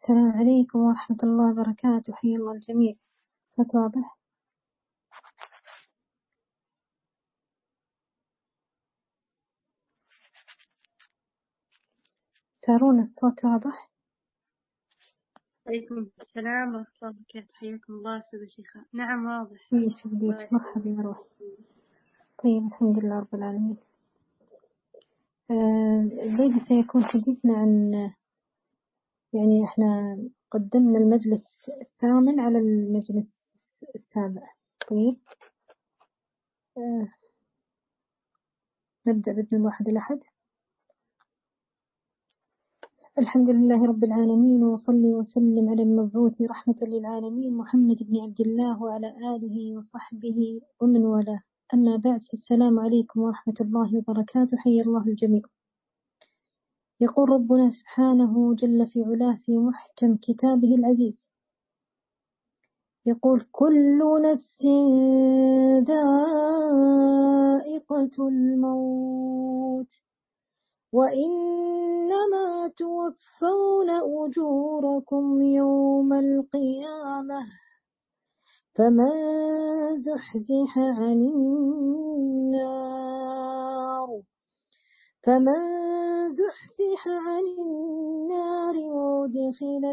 السلام عليكم ورحمة الله وبركاته. حيا الله الجميع. صوت واضح؟ سارون الصوت واضح؟ عليكم السلام ورحمة الله وبركاته. حياكم الله أستاذة شيخة. نعم واضح. يشفيك. مرحبا يا روح. طيب الحمد لله رب العالمين. الليلة سيكون حديثنا عن يعني احنا قدمنا المجلس الثامن على المجلس السابع. طيب نبدأ بإذن الواحد الأحد. الحمد لله رب العالمين، وصلي وسلم على المبعوث رحمة للعالمين محمد بن عبد الله وعلى آله وصحبه ومن والاه. أما بعد، السلام عليكم ورحمة الله وبركاته. حيا الله الجميع. يقول ربنا سبحانه جل في علاه في محكم كتابه العزيز، يقول: كل نفس ذائقة الموت وإنما توفون أجوركم يوم القيامة فمن زحزح عن النار وأدخل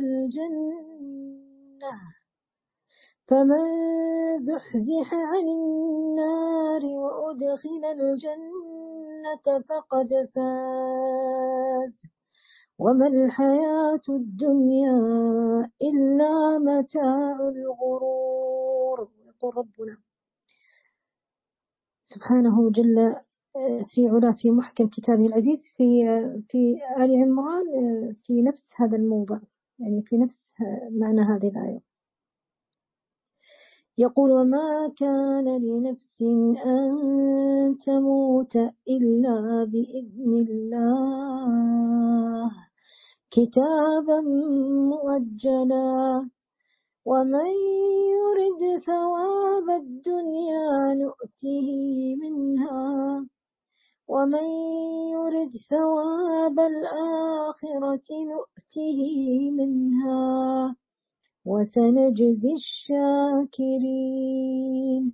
الجنة فقد فاز وما الحياة الدنيا إلا متاع الغرور. يقول ربنا سبحانه جل في علا في محكم كتابه العزيز في آل عمران في نفس هذا الموضع، يعني في نفس معنى هذه الآية. يقول: وما كان لنفس أن تموت إلا بإذن الله كتابا مؤجلا ومن يرد ثواب الدنيا نؤته منها ومن يرد ثواب الآخرة نؤته منها وسنجزي الشاكرين.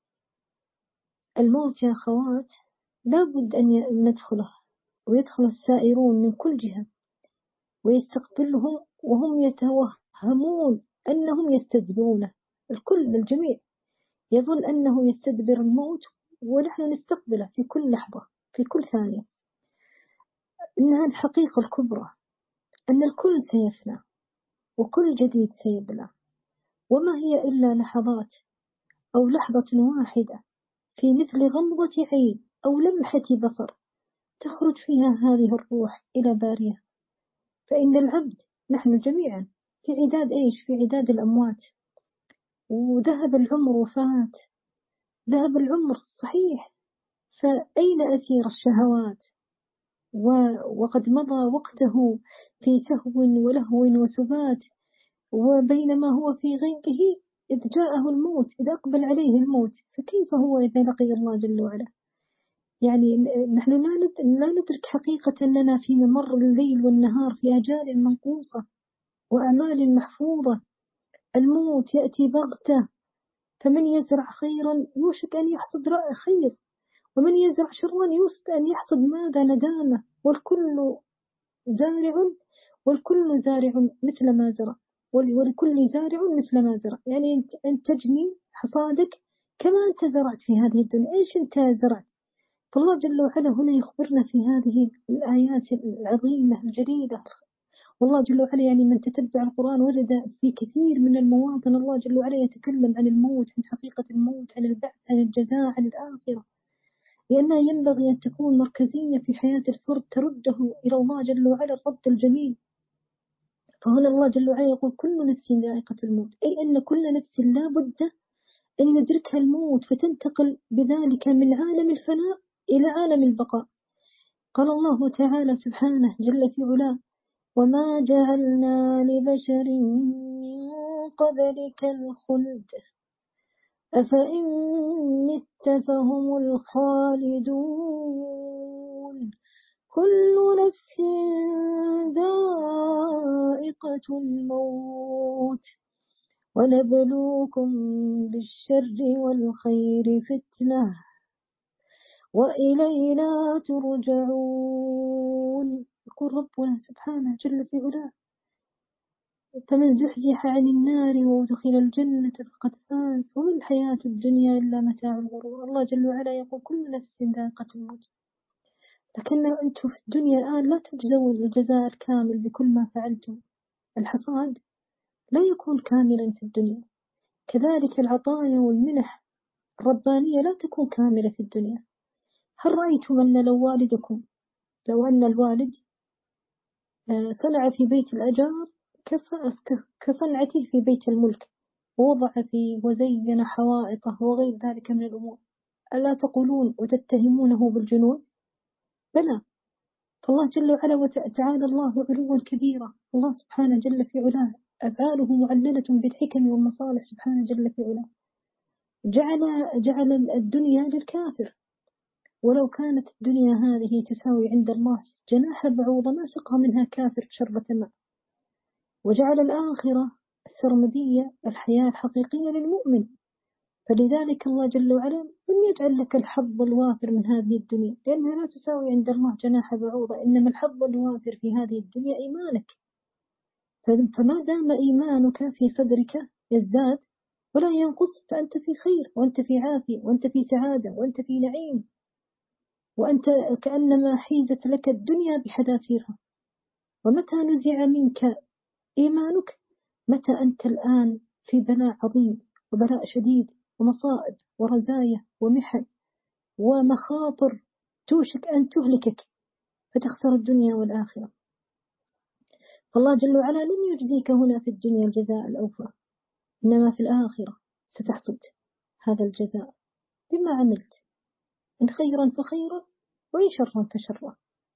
الموت يا أخوات لابد أن ندخله، ويدخل السائرون من كل جهة ويستقبلهم وهم يتوهمون أنهم يستدبرونه. الجميع يظن أنه يستدبر الموت ونحن نستقبله في كل لحظة في كل ثانية. إنها الحقيقة الكبرى أن الكل سيفنى وكل جديد سيبلى، وما هي إلا لحظات أو لحظة واحدة في مثل غمضة عين أو لمحة بصر تخرج فيها هذه الروح إلى باريها. فإن العبد نحن جميعا في عداد في عداد الأموات، وذهب العمر وفات. ذهب العمر صحيح، فأين أسير الشهوات؟ وقد مضى وقته في سهو ولهو وسبات، وبينما هو في غيبه إذ جاءه الموت، إذ أقبل عليه الموت، فكيف هو إذا لقي الله جل وعلا؟ يعني نحن لا ندرك حقيقة أننا في ممر الليل والنهار في أجال منقوصة وأعمال محفوظة. الموت يأتي بغتة، فمن يزرع خيرا يوشك أن يحصد خير، ومن يزرع شرا يوشك أن يحصد ماذا؟ ندامة. والكل زارع مثل ما زرع، ولكل زارع مثل ما زرع. يعني أنت تجني حصادك كما أنت زرعت في هذه الدنيا. إيش أنت زرعت؟ فالله جل وعلا هنا يخبرنا في هذه الآيات العظيمة الجليلة. والله جل وعلا يعني من تتبع القرآن وجد في كثير من المواطن الله جل وعلا يتكلم عن الموت، عن حقيقة الموت، عن البعث، عن الجزاء، عن الآخرة، لأنها ينبغي أن تكون مركزية في حياة الفرد ترده إلى الله جل وعلا الرد الجميل. فهنا الله جل وعلا يقول: كل نفس ذائقة الموت، أي أن كل نفس لا بد أن يدركها الموت، فتنتقل بذلك من عالم الفناء إلى عالم البقاء. قال الله تعالى سبحانه جل في علاه: وما جعلنا لبشر من قبلك الخلد أفإن مت فهم الخالدون كل نفس ذائقة الموت ونبلوكم بالشر والخير فتنة وإلينا ترجعون. يقول ربنا سبحانه جل في علاه: فمن زحزح عن النار وادخل الجنة فقد فاز وما الحياة الدنيا إلا متاع الغرور. الله جل وعلا يقول كل نفس ذائقة الموت، لكن أنتم في الدنيا الآن لا تجزون الجزاء الكامل بكل ما فعلتم. الحصاد لا يكون كاملا في الدنيا، كذلك العطايا والمنح الربانية لا تكون كاملة في الدنيا. هل رأيتم أن لو أن الوالد صنع في بيت الأجار كصنعته في بيت الملك، ووضع فيه وزين حوائطه وغير ذلك من الأمور، ألا تقولون وتتهمونه بالجنون؟ بلى، فالله جل وعلا وتعالى الله علوا كبيرا. الله سبحانه جل في علاه أفعاله معللة بالحكم والمصالح سبحانه جل في علاه. جعل الدنيا للكافر، ولو كانت الدنيا هذه تساوي عند الله جناح بعوضة ما سقى منها كافر شربة ماء. وجعل الآخرة السرمدية الحياة الحقيقية للمؤمن، فلذلك الله جل وعلا لم يجعل لك الحظ الوافر من هذه الدنيا، لأنها لا تساوي عند الله جناح بعوضة، إنما الحظ الوافر في هذه الدنيا إيمانك. فما دام إيمانك في صدرك يزداد ولا ينقص، فأنت في خير، وأنت في عافية، وأنت في سعادة، وأنت في نعيم، وأنت كأنما حيزت لك الدنيا بحذافيرها. ومتى نزع منك إيمانك؟ متى أنت الآن في بلاء عظيم وبلاء شديد ومصائب ورزايا ومحن ومخاطر توشك أن تهلكك فتخسر الدنيا والآخرة. فالله جل وعلا لم يجزيك هنا في الدنيا الجزاء الأوفى، إنما في الآخرة ستحصد هذا الجزاء بما عملت، إن خيرا فخيرا وإن شرا فشرا.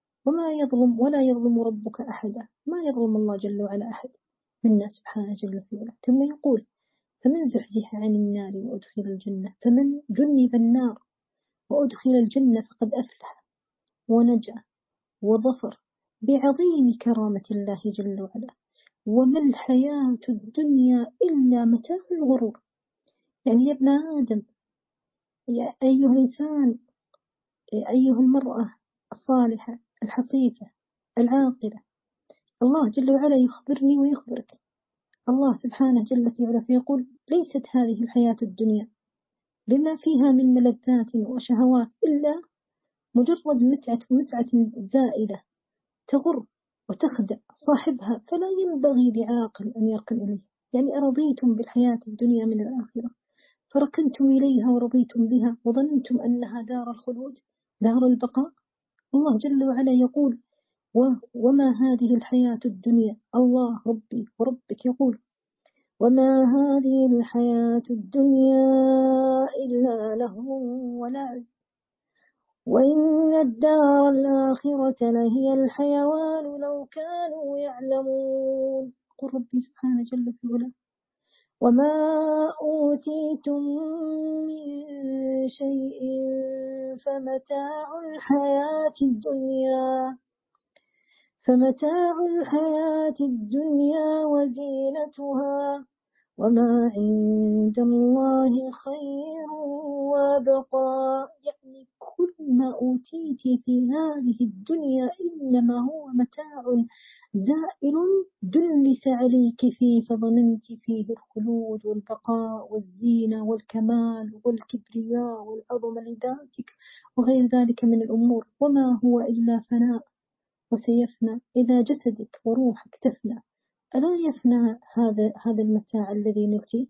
ولا يظلم ربك أحدا، ما يظلم الله جل وعلا أحد منا سبحانه جل في علاه. ثم يقول: فمن زحزح عن النار وأدخل الجنة، فمن جنب النار وأدخل الجنة فقد أفلح ونجا وظفر بعظيم كرامة الله جل وعلا. وما الحياة الدنيا إلا متاع الغرور. يعني يا ابن آدم، يا أيها الإنسان، يا أيها المرأة الصالحة الحصيفة العاقلة، الله جل وعلا يخبرني ويخبرك. الله سبحانه جل في علاه فيقول: ليست هذه الحياة الدنيا بما فيها من ملذات وشهوات إلا مجرد متعة زائلة تغر وتخدع صاحبها، فلا ينبغي لعاقل أن يركن إليها. يعني أرضيتم بالحياة الدنيا من الآخرة، فركنتم إليها ورضيتم بها وظننتم أنها دار الخلود دار البقاء. الله جل وعلا يقول: وما هذه الحياة الدنيا. الله ربي وربك يقول: وما هذه الحياة الدنيا إلا لهو ولعب وإن الدار الآخرة لهي الحيوان لو كانوا يعلمون. قل ربي سبحانه جل في علاه: وما أوتيتم من شيء فمتاع الحياة الدنيا وزينتها وما عند الله خير وابقى. يعني كل ما أوتيت في هذه الدنيا إنما هو متاع زائل دلس عليك فيه فظننت فيه الخلود والبقاء والزينة والكمال والكبرياء والعظمة لذاتك وغير ذلك من الأمور، وما هو إلا فناء وسيفنى إذا جسدك وروحك تفنى. ألا يفنى هذا المتاع الذي نلتيه؟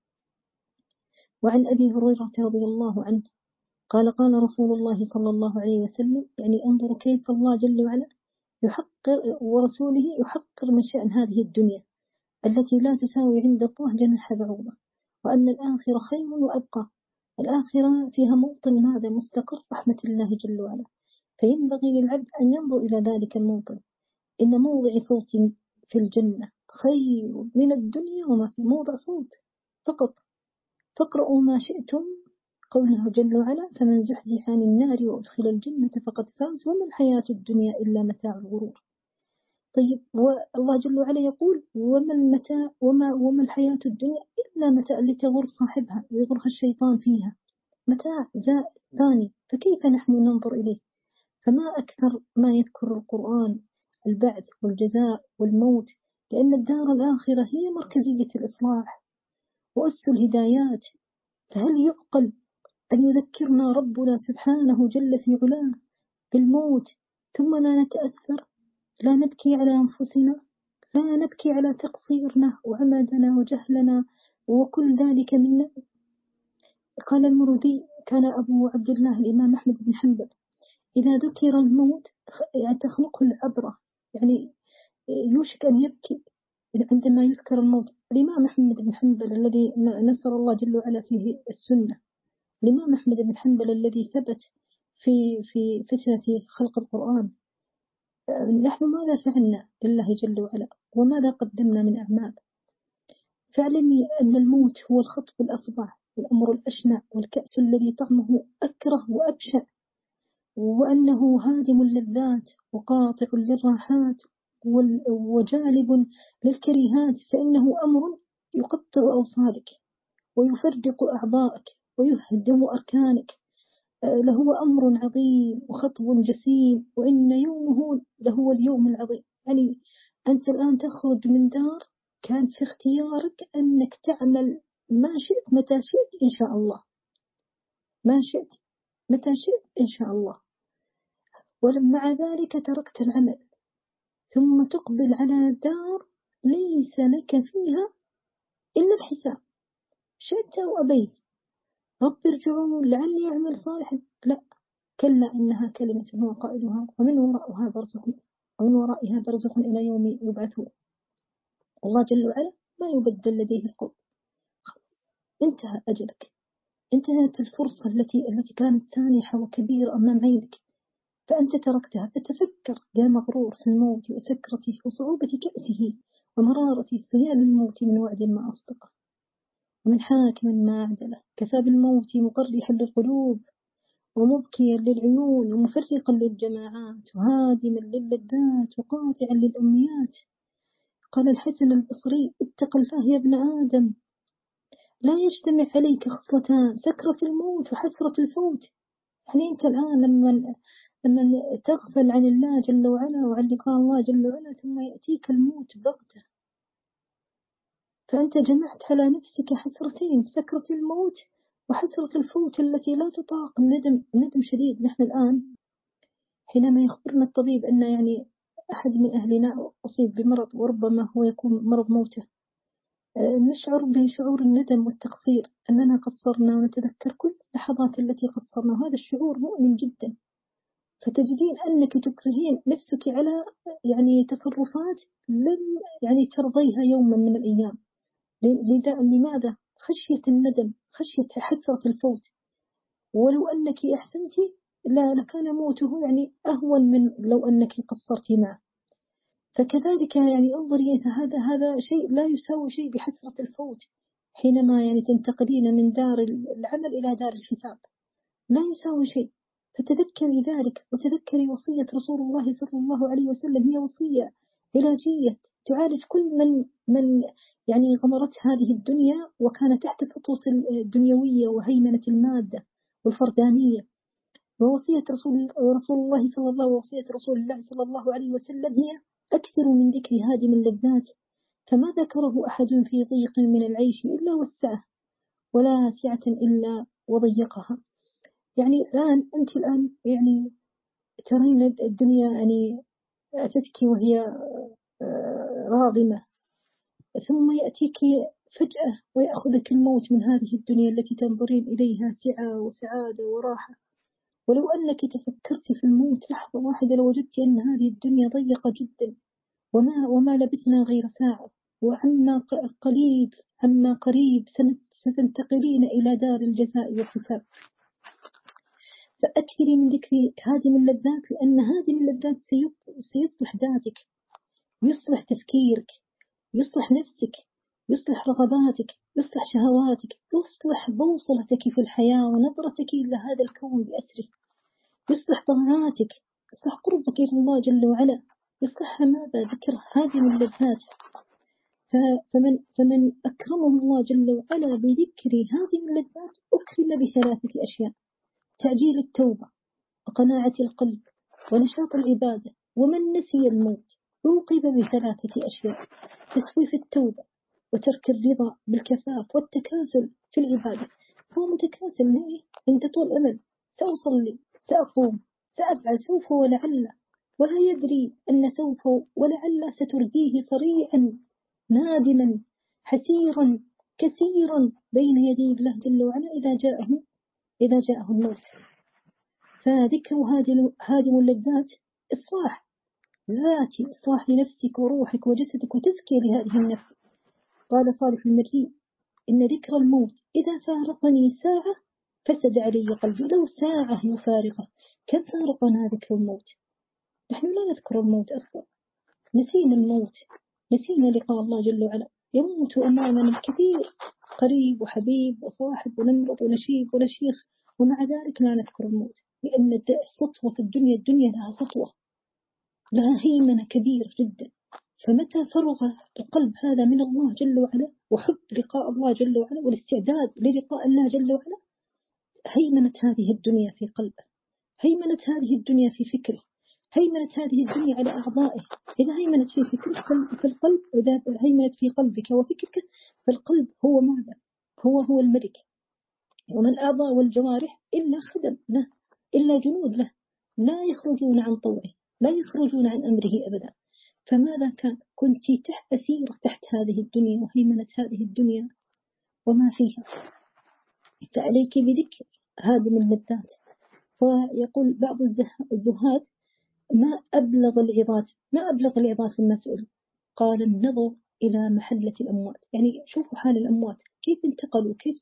وعن أبي هريرة رضي الله عنه قال: قال رسول الله صلى الله عليه وسلم: يعني انظروا كيف الله جل وعلا يحقر ورسوله يحقر من شأن هذه الدنيا التي لا تساوي عند الله جناح بعوضة، وأن الآخرة خير وأبقى. الآخرة فيها موطن ماذا؟ مستقر رحمة الله جل وعلا. فينبغي للعبد أن ينظر إلى ذلك الموطن. إن موضع صوت في الجنة خير من الدنيا وما في موضع صوت فقط. فاقرأوا ما شئتم قوله جل وعلا: فمن زحزح عن النار وأدخل الجنة فقد فاز وما الحياة الدنيا إلا متاع الغرور. طيب، والله جل وعلا يقول: وما الحياة الدنيا إلا متاع لتغر صاحبها ويغرها الشيطان فيها، متاع زائد ثاني، فكيف نحن ننظر إليه؟ فما أكثر ما يذكر القرآن البعث والجزاء والموت، لأن الدار الآخرة هي مركزية الإصلاح وأس الهدايات. فهل يعقل أن يذكرنا ربنا سبحانه جل في علاه بالموت ثم لا نتأثر، لا نبكي على أنفسنا، لا نبكي على تقصيرنا وعمدنا وجهلنا وكل ذلك منا؟ قال المروذي: كان أبو عبد الله الإمام أحمد بن حنبل إذا ذكر الموت تخنقه العبرة، يعني يوشك أن يبكي عندما يذكر الموت. الإمام أحمد بن حنبل الذي نصر الله جل وعلا فيه السنة، الإمام أحمد بن حنبل الذي ثبت في فتنة خلق القرآن، نحن ماذا فعلنا لله جل وعلا وماذا قدمنا من أعمال؟ فاعلمي أن الموت هو الخطب الأفظع والأمر الأشنع والكأس الذي طعمه أكره وأبشع، وأنه هادم اللذات وقاطع للراحات وجالب للكريهات، فإنه أمر يقطع أوصالك ويفرق أعضائك ويهدم أركانك، لهو أمر عظيم وخطب جسيم، وإن يومه لهو اليوم العظيم. يعني أنت الآن تخرج من دار كان في اختيارك أنك تعمل ما شئت متى شئت إن شاء الله، ما شئت متى شئت إن شاء الله، ومع ذلك تركت العمل ثم تقبل على دار ليس لك فيها إلا الحساب، شئت أو أبيت. رب ارجعون لعلي أعمل صالحا، لا، كلا إنها كلمة هو قائلها ومن ورائها برزخ إلى يوم يبعثون. الله جل وعلا ما يبدل لديه القول. انتهى أجلك، انتهت الفرصة التي كانت سانحة وكبيرة أمام عينك، فأنت تركتها. فتفكر يا مغرور في الموت وسكرته وصعوبة كأسه ومرارته، فيا للموت من وعد ما أصدقه ومن حاكم ما عدله، كفى بالموت مقرحا للقلوب ومبكيا للعيون ومفرقا للجماعات وهادما للذات وقاطعا للأمنيات. قال الحسن البصري: اتق الله يا ابن آدم، لا يجتمع عليك خصلتان، سكرة الموت وحسرة الفوت. يعني أنت الآن لما تغفل عن الله جل وعلا وعن لقاء الله جل وعلا ثم يأتيك الموت بغتة، فأنت جمعت على نفسك حسرتين، سكرة الموت وحسرة الفوت التي لا تطاق. ندم شديد. نحن الآن حينما يخبرنا الطبيب أن يعني أحد من أهلنا أصيب بمرض وربما هو يكون مرض موته، نشعر بشعور الندم والتقصير، أننا قصرنا ونتذكر كل اللحظات التي قصرنا، وهذا الشعور مؤلم جدا. فتجدين أنك تكرهين نفسك على يعني تصرفات لم يعني ترضيها يوما من الأيام. لماذا؟ خشية الندم، خشية حسرة الفوت. ولو أنك أحسنتي لكان موته يعني أهون من لو أنك قصرتي معه. فكذلك يعني انظري، هذا شيء لا يساوي شيء بحسرة الفوت. حينما يعني تنتقلين من دار العمل إلى دار الحساب لا يساوي شيء. فتذكري ذلك وتذكري وصية رسول الله صلى الله عليه وسلم، هي وصية علاجية تعالج كل من يعني غمرت هذه الدنيا وكان تحت سطوة الدنيوية وهيمنة المادة والفردانية. ووصية رسول الله صلى الله عليه وسلم هي أكثر من ذكر هادم اللذات، فما ذكره أحد في ضيق من العيش إلا وسعه، ولا سعة إلا وضيقها. يعني أنت الآن يعني ترين الدنيا يعني أتتك وهي راغمة، ثم يأتيك فجأة ويأخذك الموت من هذه الدنيا التي تنظرين إليها سعة وسعادة وراحة. ولو أنك تفكرت في الموت لحظة واحدة لوجدت أن هذه الدنيا ضيقة جدا، وما لبثنا غير ساعة، وعما قريب ستنتقلين إلى دار الجزاء والحساب. فأكثري من ذكر هادم اللذات، لأن هادم اللذات سيصلح ذاتك، يصلح تفكيرك، يصلح نفسك، يصلح رغباتك، يصلح شهواتك، يصلح بوصلتك في الحياة ونظرتك إلى هذا الكون بأسره، يصلح طاعاتك، يصلح قربك إلى الله جل وعلا، يصلح ماذا؟ ذكر هذه من اللذات. فمن أكرمه الله جل وعلا بذكر هذه من اللذات أكرم بثلاثة أشياء: تعجيل التوبة، وقناعة القلب، ونشاط العبادة. ومن نسي الموت عوقب بثلاثة أشياء: تسويف التوبة، وترك الرضا بالكفاف، والتكاسل في العبادة. هو متكاسل ليه؟ عنده طول أمل، سأصلي، سأقوم، سأفعل سوف ولعل، ولا يدري أن سوف ولعل سترديه صريعا نادما حسيرا كثيرا بين يدي الله جل وعلا إذا جاءه الموت. فذكر هذه اللذات إصلاح ذاتي، إصلاح لنفسك وروحك وجسدك وتزكية لهذه النفس. قال صالح المري: إن ذكر الموت إذا فارقني ساعة فسد علي قلبي. لو ساعة يفارقه كم فارقنا ذكر الموت. نحن لا نذكر الموت أصلا، نسينا الموت، نسينا لقاء الله جل وعلا. يموت أمامنا الكثير، قريب وحبيب وصاحب ونمرض ونشيب ونشيخ، ومع ذلك لا نذكر الموت، لأن سطوة الدنيا لها سطوة، لها هيمنة كبيرة جدا. فمتى فرغ القلب هذا من الله جل وعلا وحب لقاء الله جل وعلا والاستعداد للقاء الله جل وعلا، هيمنة هذه الدنيا في قلبه، هيمنة هذه الدنيا في فكره، هيمنة هذه الدنيا على أعضائه. إذا هيمنت في فكرك في القلب، إذا هيمنت في قلبك وفكرك، فالقلب هو ماذا؟ هو الملك، وما الأعضاء والجوارح إلا خدم له، إلا جنود له، لا يخرجون عن طوعه، لا يخرجون عن أمره أبدا. فماذا كنت أسيرة تحت هذه الدنيا وهيمنة هذه الدنيا وما فيها. فعليك بذكر هذه من اللذات. فيقول بعض الزهاد: ما أبلغ العظات في المسؤول. قال: النظر إلى محلة الأموات. يعني شوفوا حال الأموات كيف انتقلوا، كيف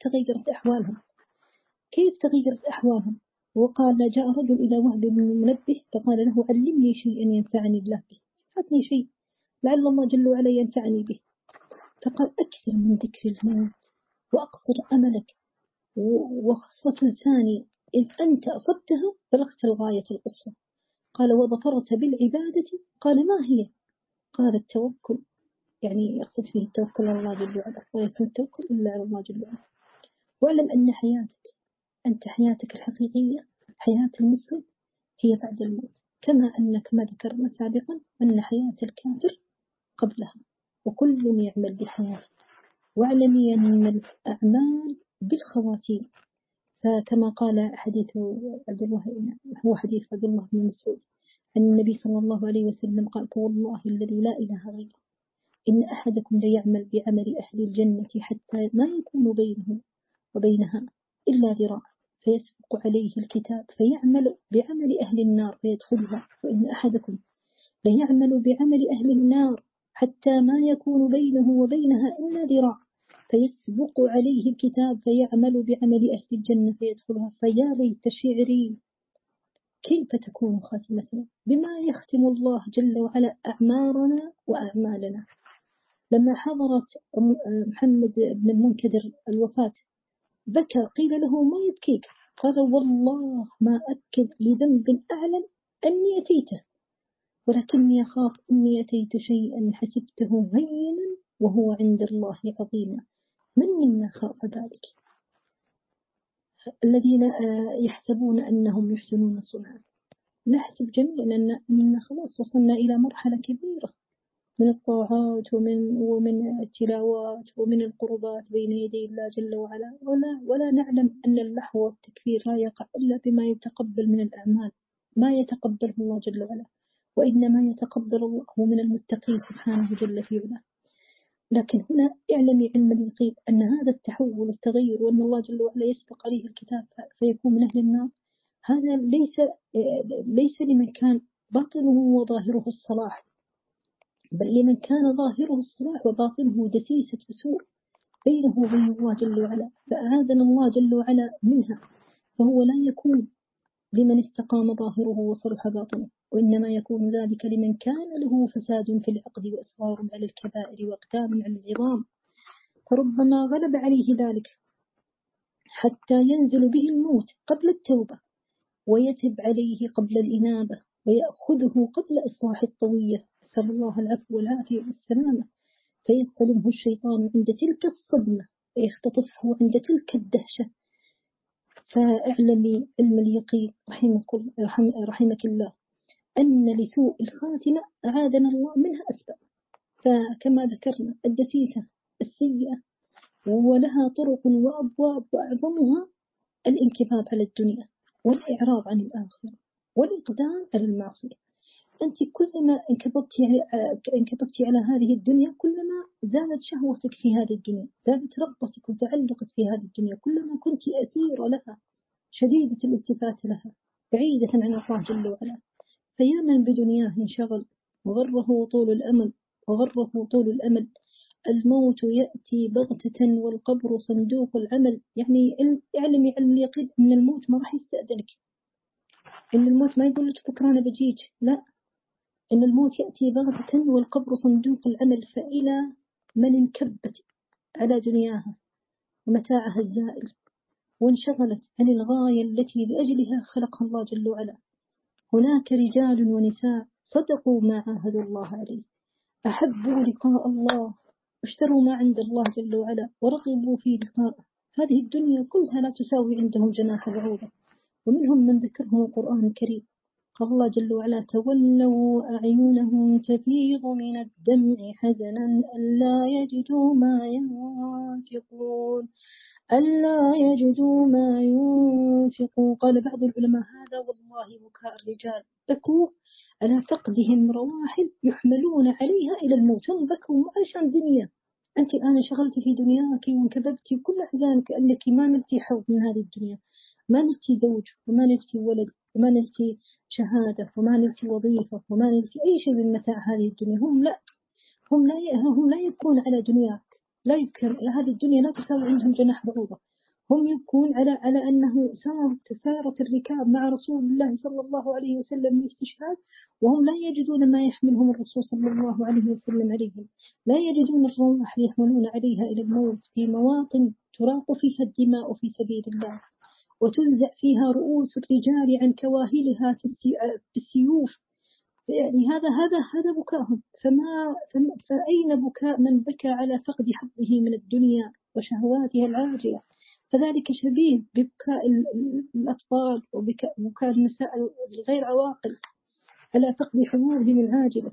تغيرت أحوالهم. وقال: جاء رجل إلى وهب بن منبه فقال له: علمني شيئا ينفعني الله به، أعطني شيء لعل الله جل وعلا ينفعني به. فقال: أكثر من ذكر الموت وأقصر أملك. وخصة ثانية: إذ أنت أصبتها بلغت الغاية القصوى. قال: وظفرت بالعبادة. قال: ما هي؟ قال: التوكل. يعني يقصد فيه التوكل على الله جل وعلا، ويكون التوكل إلا على الله جل وعلا. واعلم أن حياتك الحقيقية، حياة المسلم، هي بعد الموت، كما ذكرنا سابقا أن حياة الكافر قبلها، وكل يعمل بحياته. واعلمي أن الأعمال بالخواتيم. فكما قال حديث عبد الله، هو حديث عبد الله بن مسعود أن النبي صلى الله عليه وسلم قال: فوالله الذي لا إله غيره إن أحدكم ليعمل بعمل أهل الجنة حتى ما يكون بينه وبينها إلا ذراع، فيسبق عليه الكتاب فيعمل بعمل أهل النار فيدخلها، وإن أحدكم ليعمل بعمل أهل النار حتى ما يكون بينه وبينها إلا ذراع، فيسبق عليه الكتاب فيعمل بعمل أهل الجنة فيدخلها. فيا ليت شعري كيف تكون خاتمتنا، بما يختم الله جل وعلا أعمارنا وأعمالنا. لما حضرت محمد بن المنكدر الوفاة بكى، قيل له: ما يبكيك؟ قال: والله ما أبكي لذنب أعلم أني أتيته، ولكني أخاف أني أتيت شيئا حسبته هينا وهو عند الله عظيما. من منا خاف ذلك؟ الذين يحسبون أنهم يحسنون صنعا. نحسب جميعا أننا خلاص وصلنا إلى مرحلة كبيرة من الطاعات ومن التلاوات ومن القربات بين يدي الله جل وعلا، ولا نعلم أن المحو والتكفير لا يقع إلا بما يتقبل من الأعمال، ما يتقبله الله جل وعلا، وإنما يتقبل الله من المتقين سبحانه جل في علاه. لكن هنا اعلمي علم اليقين أن هذا التحول والتغير، وأن الله جل وعلا يسبق عليه الكتاب فيكون من أهل النار، هذا ليس لمن كان باطنه وظاهره الصلاح، بل لمن كان ظاهره الصلاح وباطنه دسيسة وسوء بينه وبين الله جل وعلا، فأعاذنا الله جل وعلا منها. فهو لا يكون لمن استقام ظاهره وصلح باطنه، وإنما يكون ذلك لمن كان له فساد في العقد وإصرار على الكبائر وأقدام على العظام. فربما غلب عليه ذلك حتى ينزل به الموت قبل التوبة، ويتب عليه قبل الإنابة، ويأخذه قبل إصلاح الطوية، نسأل الله العفو والعافية والسلامة، فيستلمه الشيطان عند تلك الصدمة، ويختطفه عند تلك الدهشة. فاعلمي علم اليقين رحمك الله أن لسوء الخاتمة أعاذنا الله منها أسباب. فكما ذكرنا الدسيسة السيئة ولها طرق وأبواب، وأعظمها الانكباب على الدنيا والإعراض عن الآخرة والإقدام على المعصية. أنت كلما انكببتي على هذه الدنيا كلما زادت شهوتك في هذه الدنيا، زادت رغبتك وتعلقك في هذه الدنيا، كلما كنت أسيرة لها شديدة الالتفات لها بعيدة عن الله جل وعلا. فيا من بدنياه انشغل وغره طول الأمل، الموت يأتي بغتة والقبر صندوق العمل. يعني اعلمي علم اليقين إن الموت ما راح يستأذنك، إن الموت ما يقول لك بكرة أنا بجيك، لا، إن الموت يأتي بغتة والقبر صندوق العمل. فإلى من انكبت على دنياها ومتاعها الزائل وانشغلت عن الغاية التي لأجلها خلقها الله جل وعلا. هناك رجال ونساء صدقوا ما عاهدوا الله عليه، أحبوا لقاء الله، اشتروا ما عند الله جل وعلا ورغبوا في لقائه. هذه الدنيا كلها لا تساوي عندهم جناح بعوضة. ومنهم من ذكرهم القرآن الكريم، قال الله جل وعلا: تولوا أعينهم تفيض من الدمع حزنا ألا يجدوا ما ينفقون. قال بعض العلماء: هذا والله بكاء الرجال، بكوا على فقدهم رواحل يحملون عليها إلى الموت. هم بكوا عشان دنيا. أنت الآن شغلتي في دنياك وانكببتي كل أحزانك أنك ما نلتي حظ من هذه الدنيا، ما نلتي زوج وما نلتي ولد وما نلتي شهادة وما نلتي وظيفة وما نلتي أي شيء من متاع هذه الدنيا. هم لا يبكون على دنياك، لا يبكون. هذه الدنيا لا تساوي عندهم جناح بعوضة. هم يبكون على أنه سارت الركاب مع رسول الله صلى الله عليه وسلم الاستشهاد، وهم لا يجدون ما يحملهم الرسول صلى الله عليه وسلم عليهم، لا يجدون الرواح يحملون عليها إلى الموت في مواطن تراق فيها الدماء في سبيل الله، وتنزع فيها رؤوس الرجال عن كواهلها بالسيوف. يعني هذا بكاءهم. فأين بكاء من بكى على فقد حظه من الدنيا وشهواتها العاجلة؟ فذلك شبيه ببكاء الأطفال وبكاء النساء الغير عواقل على فقد حظوظهم العاجلة.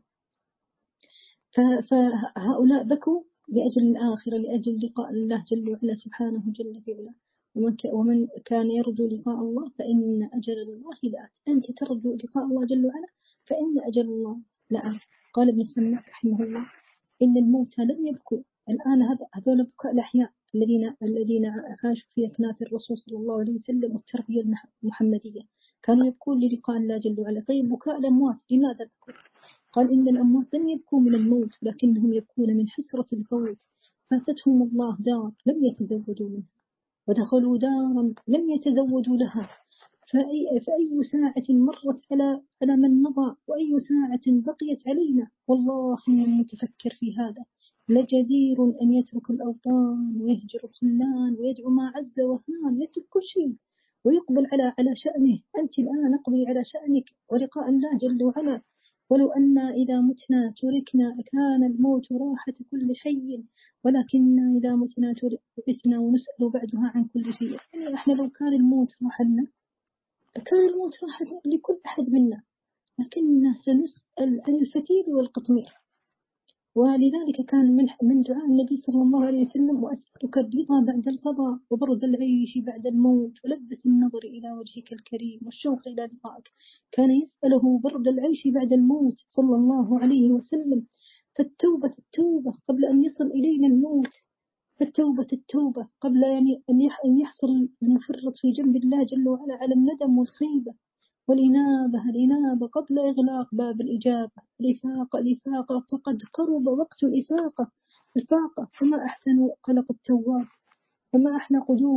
فهؤلاء بكوا لأجل الآخرة، لأجل لقاء الله جل وعلا سبحانه جل في علاه. ومن كان يرجو لقاء الله فإن أجل الله لآت. أنت ترجو لقاء الله جل وعلا فإن أجل الله لآت. قال ابن سماك رحمه الله: إن الموتى لم يبكوا الآن. هذول بكاء الأحياء الذين عاشوا في أكناف الرسول صلى الله عليه وسلم والتربية المحمدية، كانوا يبكون للقاء الله جل وعلا. طيب بكاء الأموات لماذا بكوا؟ قال: إن الأموات لم يبكوا من الموت، لكنهم يبكون من حسرة الفوت. فاتتهم الله دار لم يتزودوا منها، ودخلوا دارا لم يتزودوا لها. فأي ساعة مرت على من مضى، وأي ساعة بقيت علينا. والله من المتفكر في هذا لجدير أن يترك الأوطان ويهجر الخلان ويدعو ما عز وهان، يترك كل شيء ويقبل على شأنه. أنت الآن اقبلي على شأنك ولقاء الله جل وعلا. ولو أن إذا متنا تركنا كان الموت راحة كل حي، ولكننا إذا متنا بعثنا ونسأل بعدها عن كل شيء. يعني إحنا لو كان الموت راحلنا كان الموت راحة لكل أحد منا، لكننا سنسأل عن الفتيل والقطمير. ولذلك كان من دعاء النبي صلى الله عليه وسلم: وأسألك الرضا بعد القضاء وبرد العيش بعد الموت ولذة النظر إلى وجهك الكريم والشوق إلى لقائك. كان يسأله برد العيش بعد الموت صلى الله عليه وسلم. فالتوبة قبل أن يصل إلينا الموت، فالتوبة قبل أن يحصل المفرط في جنب الله جل وعلا على الندم والخيبة، والإنابة قبل إغلاق باب الإجابة. الإفاقة فقد قرب وقت الإفاقة. فما أحسن قلق التواب، وما أحلى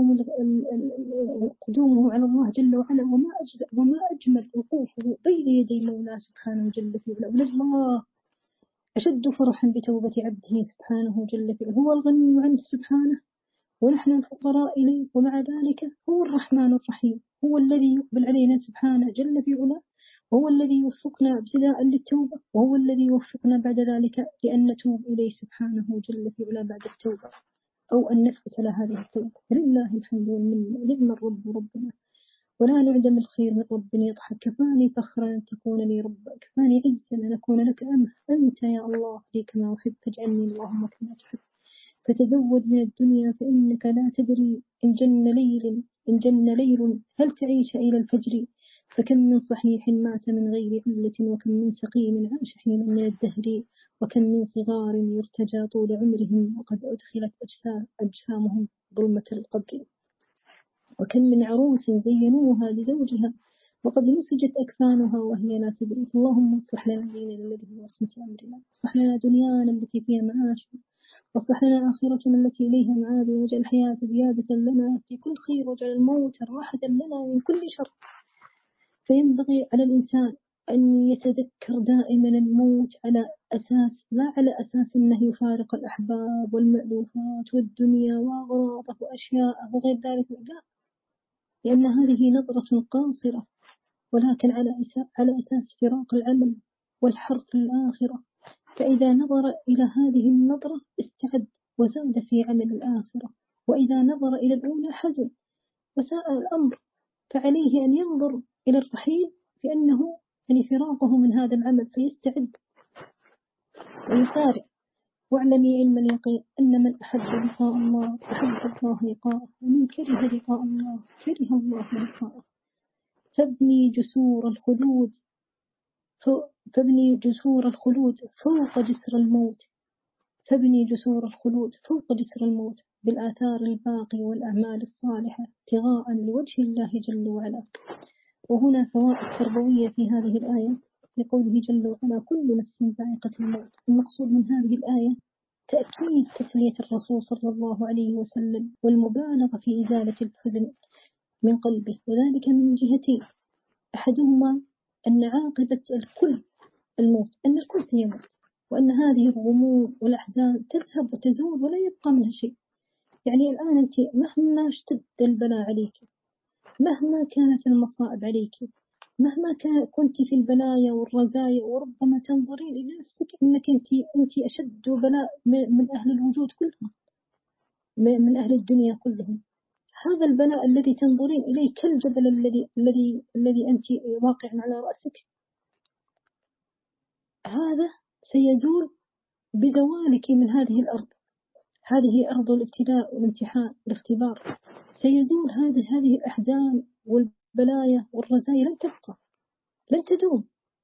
قدومه على الله جل وعلا، وما أجمل وقوفه بين يدي مولاه سبحانه جل في علاه. أشد فرحا بتوبة عبده سبحانه جل وعلا. هو الغني عنه سبحانه ونحن الفقراء إليه، ومع ذلك هو الرحمن الرحيم، هو الذي يقبل علينا سبحانه جل في علاه، وهو الذي يوفقنا ابتداء للتوبة، وهو الذي يوفقنا بعد ذلك لأن نتوب إليه سبحانه جل في علاه بعد التوبة، أو أن نثبت على هذه التوبة. لله الحمد والمنة، نعم الرب ربنا، ولا نعدم الخير من رب يضحك. كفاني فخرا أن تكون لي ربا، كفاني عزا أن أكون لك أمه. أنت يا الله لي كما أحب، فاجعلني اللهم كما تحب. فتزود من الدنيا فإنك لا تدري إن جن ليل هل تعيش إلى الفجر. فكم من صحيح مات من غير علة، وكم من سقيم عاش حينا من الدهر، وكم من صغار يرتجى طول عمرهم، وقد أدخلت أجسامهم ظلمة القبر. وكم من عروس زينوها لزوجها، وقد نسجت أكفانها وهي لا تدري. اللهم اصلح لنا ديننا الذي هو عصمة أمرنا، واصلح لنا دنيانا التي فيها معاشنا، واصلح لنا آخرتنا التي إليها معاد، واجعل الحياة زيادة لنا في كل خير، واجعل الموت راحة لنا من كل شر. فينبغي على الإنسان أن يتذكر دائما الموت على أساس، لا على أساس أنه يفارق الأحباب والمألوفات والدنيا وأغراضه وأشياءه وغير ذلك، لا، لأن هذه نظرة قاصرة، ولكن على أساس فراق العمل والحرث الآخرة. فإذا نظر إلى هذه النظرة استعد وزاد في عمل الآخرة، وإذا نظر إلى الأولى حزن وساء الأمر. فعليه أن ينظر إلى الرحيل في أنه يعني فراقه من هذا العمل، فيستعد ويسارع. واعلمي علم اليقين أن من أحب لقاء الله أحب الله لقاءه، ومن كره لقاء الله كره الله لقاءه. فابني جسور الخلود فوق جسر الموت، فابني جسور الخلود فوق جسر الموت بالآثار الباقية والأعمال الصالحة ابتغاء لوجه الله جل وعلا. وهنا فوائد تربوية في هذه الآية، لقوله جل وعلا كل نفس ذائقة الموت. المقصود من هذه الآية تأكيد تسلية الرسول صلى الله عليه وسلم والمبالغة في إزالة الحزن من قلبه، وذلك من جهتين. أحدهما أن عاقبة الكل الموت، أن الكل سيموت، وأن هذه الغموم والأحزان تذهب وتزول ولا يبقى منها شيء. يعني الآن أنت مهما اشتد البلاء عليك، مهما كانت المصائب عليك، مهما كنت في البلايا والرزايا، وربما تنظرين إلى نفسك أنك أنت أشد بلاء من أهل الوجود كلهم، من أهل الدنيا كلهم. هذا البلاء الذي تنظرين إليه كالجبل الذي أنت واقع على رأسك، هذا سيزول بزوالك من هذه الأرض. هذه أرض الابتلاء والامتحان والاختبار. سيزول هذه الأحزان والبلايا والرزايا، لن تبقى، لن تدوم.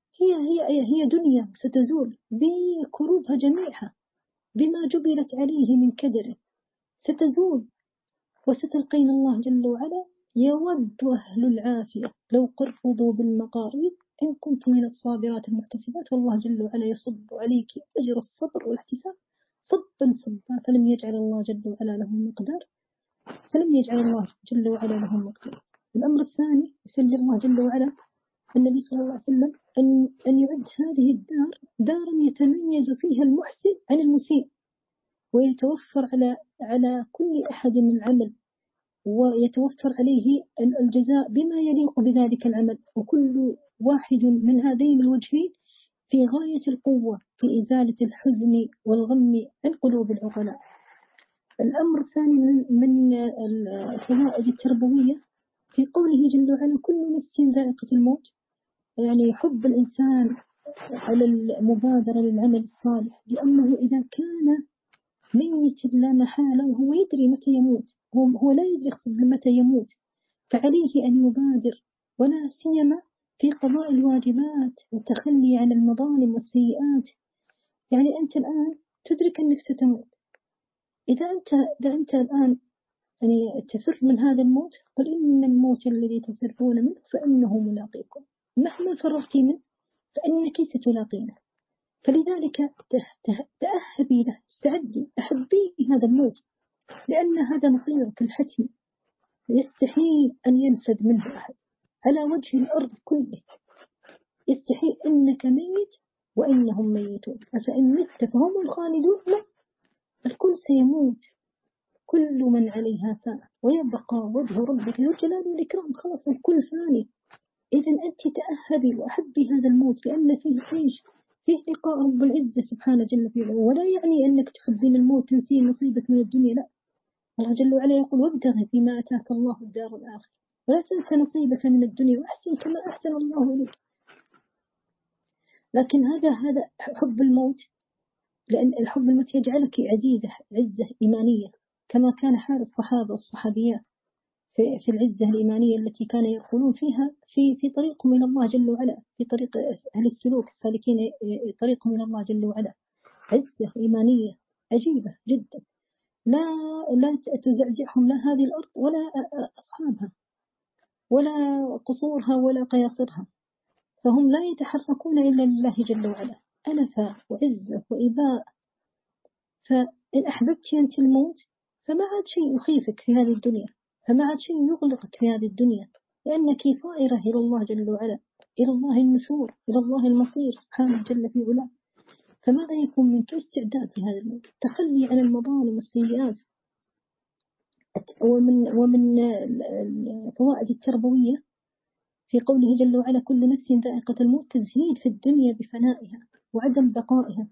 هي دنيا ستزول بكروبها جميعها، بما جبلت عليه من كدر ستزول. وستلقين الله جل وعلا يود أهل العافية لو قرضوا بالمقاريض إن كنت من الصابرات المحتسبات. والله جل وعلا يصب عليك أجر الصبر والاحتساب صبا صبا، فلم يجعل الله جل وعلا له مقدار، فلم يجعل الله جل وعلا له مقدار. الأمر الثاني يسلي الله جل وعلا النبي صلى الله عليه وسلم أن يعد هذه الدار دارا يتميز فيها المحسن عن المسيء، ويتوفر على كل أحد من العمل، ويتوفر عليه الجزاء بما يليق بذلك العمل. وكل واحد من هذين الوجهين في غاية القوة في إزالة الحزن والغم عن قلوب العقلاء. الأمر الثاني من الفوائد التربوية في قوله جل وعلا كل نفس ذائقة الموت، يعني حب الإنسان على المبادرة للعمل الصالح، لأنه إذا كان ميت لا محالة وهو يدري متى يموت، هو لا يدري متى يموت، فعليه أن يبادر، ولا سيما في قضاء الواجبات والتخلي عن المظالم والسيئات. يعني أنت الآن تدرك أنك ستموت، إذا أنت الآن يعني تفر من هذا الموت، قل إن الموت الذي تفرون منه فإنه ملاقيكم، مهما فررت منه فإنك ستلاقينه. فلذلك تأهبي له، استعدي، أحبي هذا الموت، لأن هذا مصيرك الحتمي، يستحيل أن ينفذ منه أحد على وجه الأرض كله. يستحيل، إنك ميت وإنهم ميتون أفإن مت فهم الخالدون. لا، الكل سيموت، كل من عليها فان ويبقى وجه ربك ذو الجلال والإكرام. خلاص الكل فاني. إذا أنت تأهبي وأحبي هذا الموت، لأن فيه إيش؟ فيه لقاء رب العزة سبحانه جل في علاه. ولا يعني أنك تحبين الموت تنسين نصيبك من الدنيا، لا. الله جل وعلا يقول وابتغ فيما آتاك الله الدار الآخرة ولا تنسى نصيبك من الدنيا وأحسن كما أحسن الله إليك. لكن هذا حب الموت، لأن الحب الموت يجعلك عزيزة عزة إيمانية، كما كان حال الصحابة والصحابيات في العزة الإيمانية التي كانوا يدخلون فيها في طريقهم إلى الله جل وعلا، في طريق أهل السلوك السالكين طريقهم إلى الله جل وعلا، عزة إيمانية عجيبة جدا لا تزعزعهم لا هذه الأرض ولا أصحابها ولا قصورها ولا قياصرها. فهم لا يتحركون إلا لله جل وعلا، أنفة وعزة وإباء. فإن أحببت أنت الموت فما عاد شيء يخيفك في هذه الدنيا، فما عاد شيء يغلقك في هذه الدنيا، لأنك صائرة إلى الله جل وعلا، إلى الله النشور، إلى الله المصير سبحانه جل في علاه. فماذا يكون منك استعداد لهذا الموت، تخلي عن المظالم والسيئات. ومن الفوائد التربوية في قوله جل وعلا كل نفس ذائقة الموت تزهيد في الدنيا بفنائها وعدم بقائها،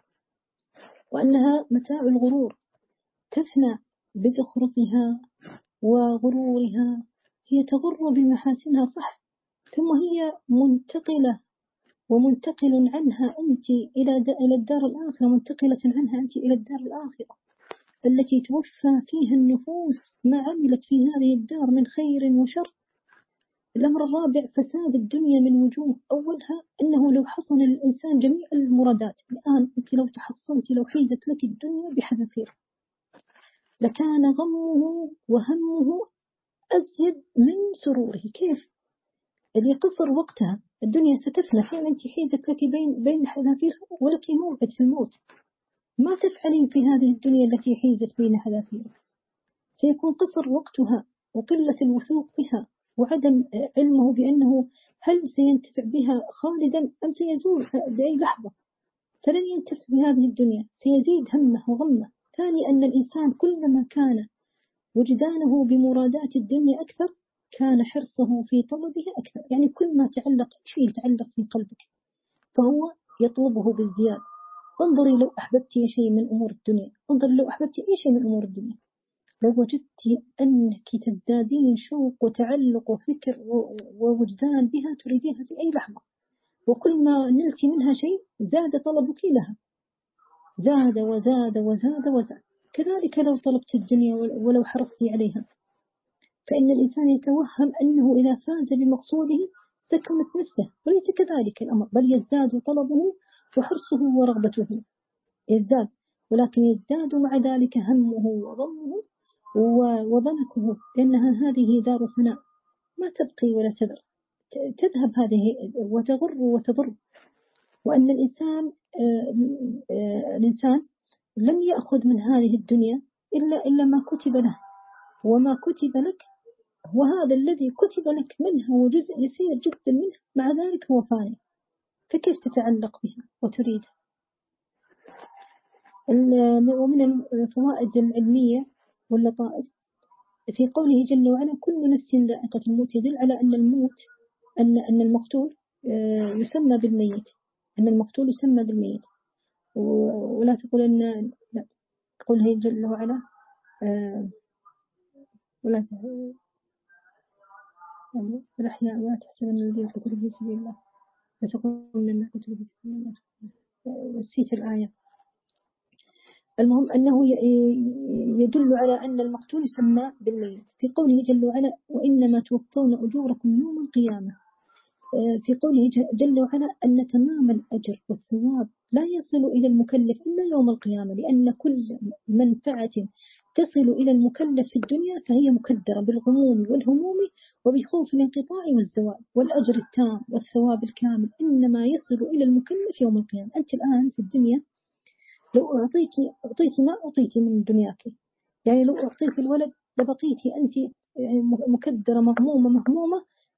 وأنها متاع الغرور تفنى بزخرفها وغرورها. هي تغر بمحاسنها صح، ثم هي منتقلة ومنتقل عنها أنت إلى الدار الآخرة، منتقلة عنها أنت إلى الدار الآخرة التي توفى فيها النفوس ما عملت في هذه الدار من خير وشر. الأمر الرابع فساد الدنيا من وجوه، أولها أنه لو حصل للإنسان جميع المرادات الآن، أنت لو تحصلت لو حيزت لك الدنيا بحذافير لكان غمه وهمه أزيد من سروره. كيف؟ اللي قصر وقتها الدنيا ستفنى، حين أنت حيزت لك بين حذافيرها ولك موعد في الموت، ما تفعلين في هذه الدنيا التي حيزت بين حذافيرها. سيكون قصر وقتها وقلة الوثوق بها وعدم علمه بأنه هل سينتفع بها خالدا أم سيزول بأي لحظة، فلن ينتفع بهذه الدنيا، سيزيد همه وغمه. ثاني أن الإنسان كلما كان وجدانه بمرادات الدنيا أكثر كان حرصه في طلبها أكثر، يعني كل ما تعلق شيء يتعلق في قلبك فهو يطلبه بالزيادة. انظري لو أحببت شيء من أمور الدنيا، انظري لو أحببت أي شيء من أمور الدنيا، لو وجدت أنك تزدادين شوق وتعلق وفكر ووجدان بها تريدينها في أي لحظة، وكل ما نلت منها شيء زاد طلبك لها، زاد وزاد وزاد وزاد. كذلك لو طلبت الدنيا ولو حرصت عليها، فإن الإنسان يتوهم أنه إذا فاز بمقصوده سكنت نفسه، وليس كذلك الأمر، بل يزداد طلبه وحرصه ورغبته يزداد، ولكن يزداد مع ذلك همه وغمه وضنكه، لأنها هذه دار فناء ما تبقي ولا تذر، تذهب هذه وتغر وتضر. وأن الإنسان لن يأخذ من هذه الدنيا إلا ما كتب له، وما كتب لك هو هذا الذي كتب لك منه وجزء يسير جدا منه، مع ذلك هو فاني، فكيف تتعلق بها وتريدها؟ ومن الفوائد العلمية واللطائف في قوله جل وعلا كل نفس ذائقة الموت يدل على أن الموت أن المقتول يسمى بالميت، أن المقتول يسمى بالميت. ولا تقول أن لا قوله جل وعلا ولا الأحياء ولا تحسبن الذين قتلوا في سبيل الله فتقول من قتلوا في سبيل الله. نسيت الآية. المهم أنه يدل على أن المقتول يسمى بالميت في قوله جل وعلا وإنما توفون أجوركم يوم القيامة. في قوله جل وعلا أن تمام الأجر والثواب لا يصل إلى المكلف إلا يوم القيامة، لأن كل منفعة تصل إلى المكلف في الدنيا فهي مكدرة بالغموم والهموم وبخوف الانقطاع والزوال، والأجر التام والثواب الكامل إنما يصل إلى المكلف يوم القيامة. أنت الآن في الدنيا لو أعطيتي ما أعطيتي من دنياك، يعني لو أعطيت الولد لبقيتي أنت يعني مكدرة مغمومة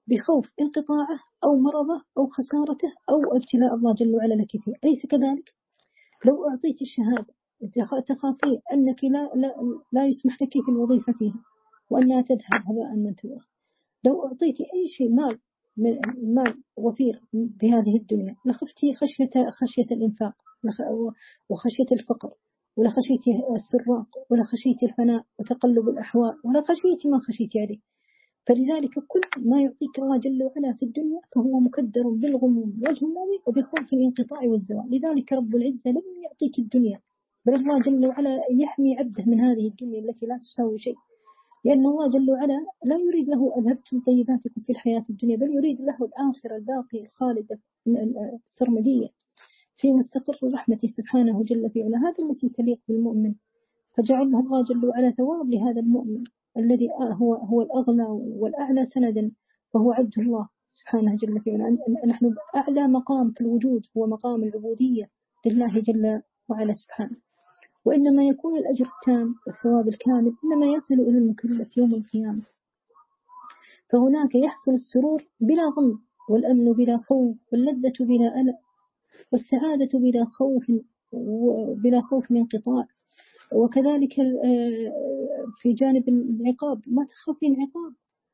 بخوف انقطاعه أو مرضه أو خسارته أو ابتلاء الله جل وعلا لك فيه، أليس كذلك؟ لو أعطيت الشهادة تخافين أنك لا يسمح لك في الوظيفة فيها وأنها تذهب هباء منثورا، لو أعطيت أي شيء مال وفير بهذه الدنيا لخفتي خشية الإنفاق وخشية الفقر، ولا خشيت السراق، ولا خشيت الفناء وتقلب الأحوال، ولا خشيت ما خشيت عليه. فلذلك كل ما يعطيك الله جل وعلا في الدنيا فهو مكدر بالغموم والهموم وبخوف الانقطاع والزوال. لذلك رب العزة لم يعطيك الدنيا، بل الله جل وعلا يحمي عبده من هذه الدنيا التي لا تساوي شيء، لأن الله جل وعلا لا يريد له أذهبتم طيباتكم في الحياة الدنيا، بل يريد له الآخرة الباقية الخالدة السرمدية في مستقر رحمته سبحانه جل في علا. هذا التي تليق بالمؤمن، فجعله الله جل وعلا ثواب لهذا المؤمن الذي هو الأغلى والأعلى سندا، فهو عبد الله سبحانه جل في علا. نحن أعلى مقام في الوجود هو مقام العبودية لله جل وعلا سبحانه، وإنما يكون الأجر التام والثواب الكامل إنما يصل إلى المكلف يوم القيامة، فهناك يحصل السرور بلا غم، والأمن بلا خوف، واللذة بلا ألم، والسعادة بلا خوف انقطاع. وكذلك في جانب العقاب ما تخافين عقاب،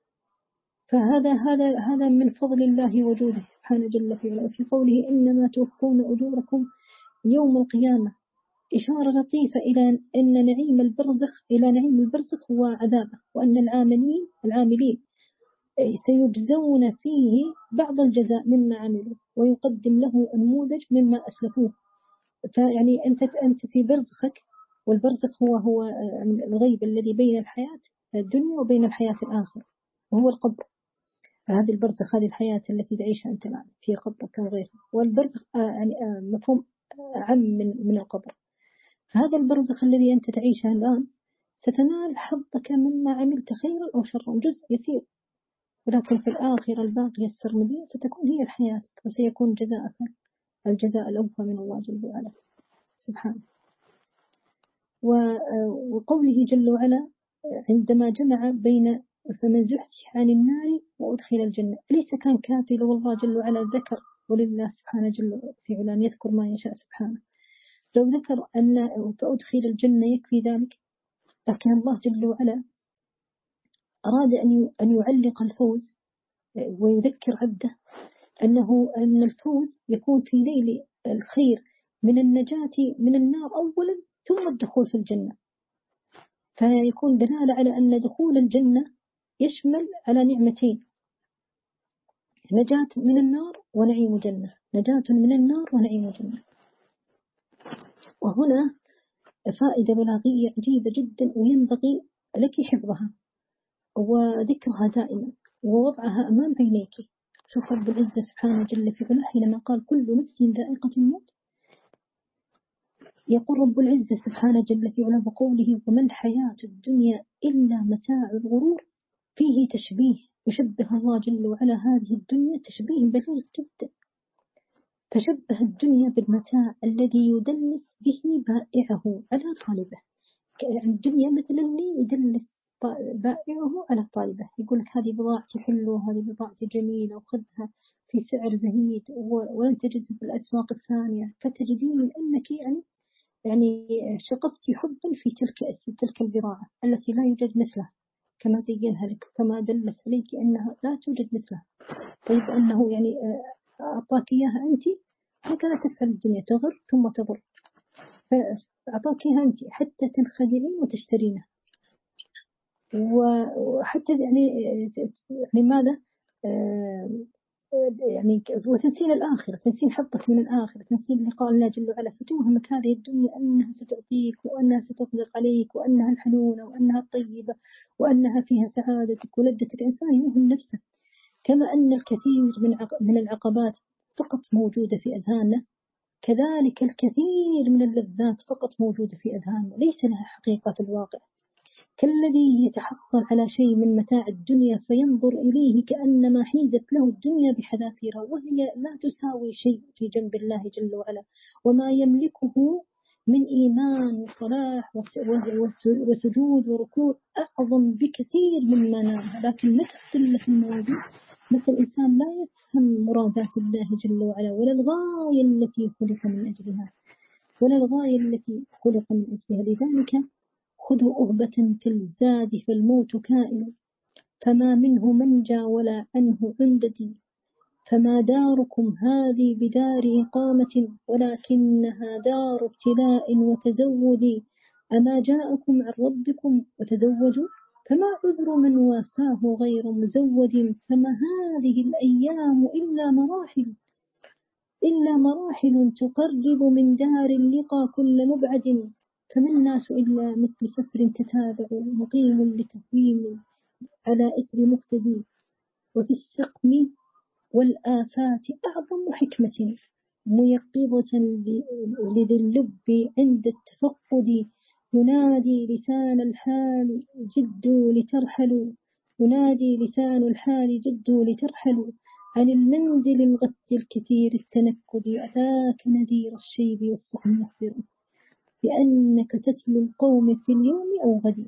فهذا من فضل الله وجوده سبحانه جل في علا. في قوله إنما توفون أجوركم يوم القيامة إشارة لطيفة إلى أن نعيم البرزخ هو عذابه، وأن العاملين سيجزون فيه بعض الجزاء مما عملوا ويقدم له نموذج مما أسلفوه. فيعني أنت في برزخك، والبرزخ هو الغيب الذي بين الحياة الدنيا وبين الحياة الآخرة، وهو القبر. فهذه البرزخ هذه الحياة التي تعيشها أنت الآن في قبرك وغيرها، والبرزخ يعني مفهوم عام من القبر. فهذا البرزخ الذي أنت تعيشه الآن ستنال حظك مما عملت خيرا أو شرا، جزء يسير، ولكن في الآخرة الباقية السرمدية ستكون هي الحياة، وسيكون جزاءك الجزاء الأوفى من الله جل وعلا سبحانه. وقوله جل وعلا عندما جمع بين فمن زحزح عن النار وأدخل الجنة، أليس كان كافي لو الله جل وعلا ذكر، ولله سبحانه جل في علان يذكر ما يشاء سبحانه، لو ذكر أن فأدخل الجنة يكفي ذلك، لكن الله جل وعلا أراد أن يعلق الفوز ويذكر عبده أن الفوز يكون في نيل الخير من النجاة من النار أولا ثم الدخول في الجنة، فيكون دلالة على أن دخول الجنة يشمل على نعمتين: نجاة من النار ونعيم جنة، نجاة من النار ونعيم جنة. وهنا فائدة بلاغية عجيبة جدا وينبغي لك حفظها وذكرها دائما ووضعها أمام عينيك. شوف رب العزة سبحانه جل في علاه حينما قال كل نفس ذائقة الموت، يقول رب العزة سبحانه جل في علاه بقوله وما الحياة الدنيا إلا متاع الغرور، فيه تشبيه، يشبه الله جل وعلا هذه الدنيا تشبيه بليغ جدا، فشبه الدنيا بالمتاع الذي يدلس به بائعه على طالبه. يعني الدنيا مثلا يدلس بائعه على طالبه، يقول لك هذه بضاعتي حلوة، هذه بضاعتي جميلة، وخذها في سعر زهيد ولن تجدها في الأسواق الثانية، فتجدين أنك يعني شقفتي حبا في تلك البضاعة التي لا يوجد مثلها، كما زينها لك، كما دلت عليك أنها لا توجد مثلها. طيب أنه يعني أعطاك إياها أنت، هكذا تفعل الدنيا، تغر ثم تضر، فأعطاك إياها أنت حتى تنخدعين وتشترينها، وحتى يعني ماذا يعني وتنسين الآخرة، تنسين حظك من الآخرة، تنسين لقاء الله جل وعلا، فتوهمك هذه الدنيا أنها ستعطيك وأنها ستطلق عليك وأنها الحنونة وأنها الطيبة وأنها فيها سعادتك ولذة الإنسان يوهم نفسه. كما أن الكثير من العقبات فقط موجودة في أذهاننا، كذلك الكثير من اللذات فقط موجودة في أذهاننا ليس لها حقيقة في الواقع، كالذي يتحصل على شيء من متاع الدنيا فينظر إليه كأنما حيزت له الدنيا بحذافيرها، وهي لا تساوي شيء في جنب الله جل وعلا، وما يملكه من إيمان وصلاح وسجود وركوع أعظم بكثير مما نام. لكن متى اختلت الموازين مثل الإنسان لا يفهم مرادات الله جل وعلا ولا الغاية التي خلق من أجلها ولا الغاية التي خلق من أجلها. لذلك خذوا أهبة في الزاد فالموت كائن، فما منه منجى ولا عنه عنددي، فما داركم هذه بدار إقامة ولكنها دار ابتلاء وتزود، أما جاءكم عن ربكم وتزوجوا، فما عذر من وافاه غير مزود، فما هذه الأيام إلا مراحل تقرب من دار اللقى كل مبعد، فما الناس إلا مثل سفر تتابع مقيم لتقويم على إثر مقتدي، وفي السقم والآفات أعظم حكمة ميقظة لذي اللب عند التفقد، ينادي لسان الحال جدوا لترحلوا، ينادي لسان الحال جدوا لترحلوا عن المنزل الغث الكثير التنكد، أتاك نذير الشيب والسقم مخبر بأنك تتلو القوم في اليوم أو غد.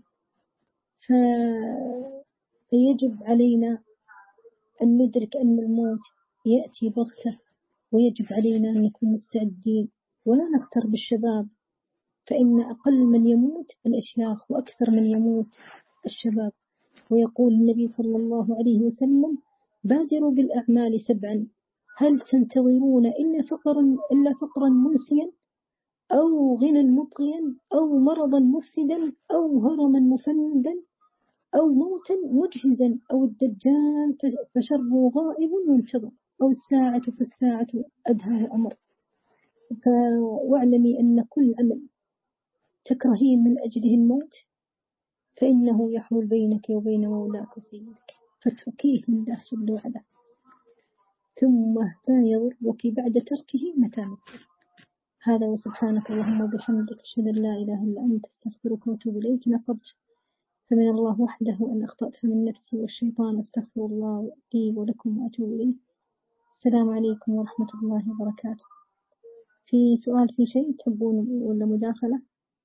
فيجب علينا أن ندرك أن الموت يأتي بغتة، ويجب علينا أن نكون مستعدين ولا نغتر بالشباب، فإن أقل من يموت الأشياخ وأكثر من يموت الشباب. ويقول النبي صلى الله عليه وسلم بادروا بالأعمال 7 هل تنتظرون إلا فقرا منسيا أو غنى مطغيا أو مرضا مفسدا أو هرما مفندا أو موتا مجهزا أو الدجال فشر غائب ينتظر أو الساعة فالساعة أدهى الأمر. واعلمي أن كل عمل تكرهين من أجله الموت فإنه يحول بينك وبين مولاك وسيدك، فاتركيه لله جل وعلا، ثم لا يضرك بعد تركه متى مت. هذا وسبحانك اللهم وبحمدك أشهد أن لا إله إلا أنت أستغفرك وأتوب إليك. نصرت فمن الله وحده أن أخطأت من نفسي والشيطان، أستغفر الله لي ولكم وأتوب إليه. السلام عليكم ورحمة الله وبركاته. في سؤال في شيء تحبون ولا مداخلة؟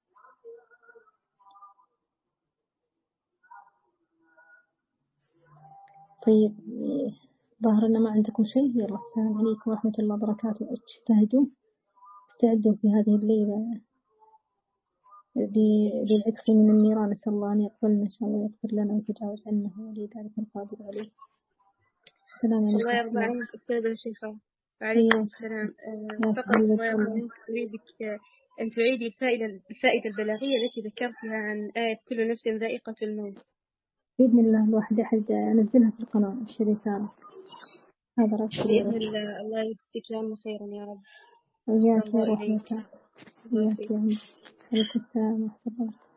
طيب ظاهر أن ما عندكم شيء. يلا السلام عليكم ورحمة الله وبركاته. استعدوا في هذه الليلة للعتق من النيران. نسأل الله أن يقبلنا إن شاء الله ويغفر لنا ويتجاوز عنا ولي ذلك القادر عليه. السلام عليكم. الله يرضى عنك أستاذة شيخة. وعليكم السلام. فقط الله يرضى عنك أريدك أن تعيدي الفائدة البلاغية التي ذكرتها عن آية كل نفس ذائقة الموت. بإذن الله الواحد أحد أنزلها في القناة في رسالة. هذا رأيك. بإذن الله يجزيك عنا خيرا يا رب. وياك يا روح. وياك يا عم. عليكم السلام ورحمة الله.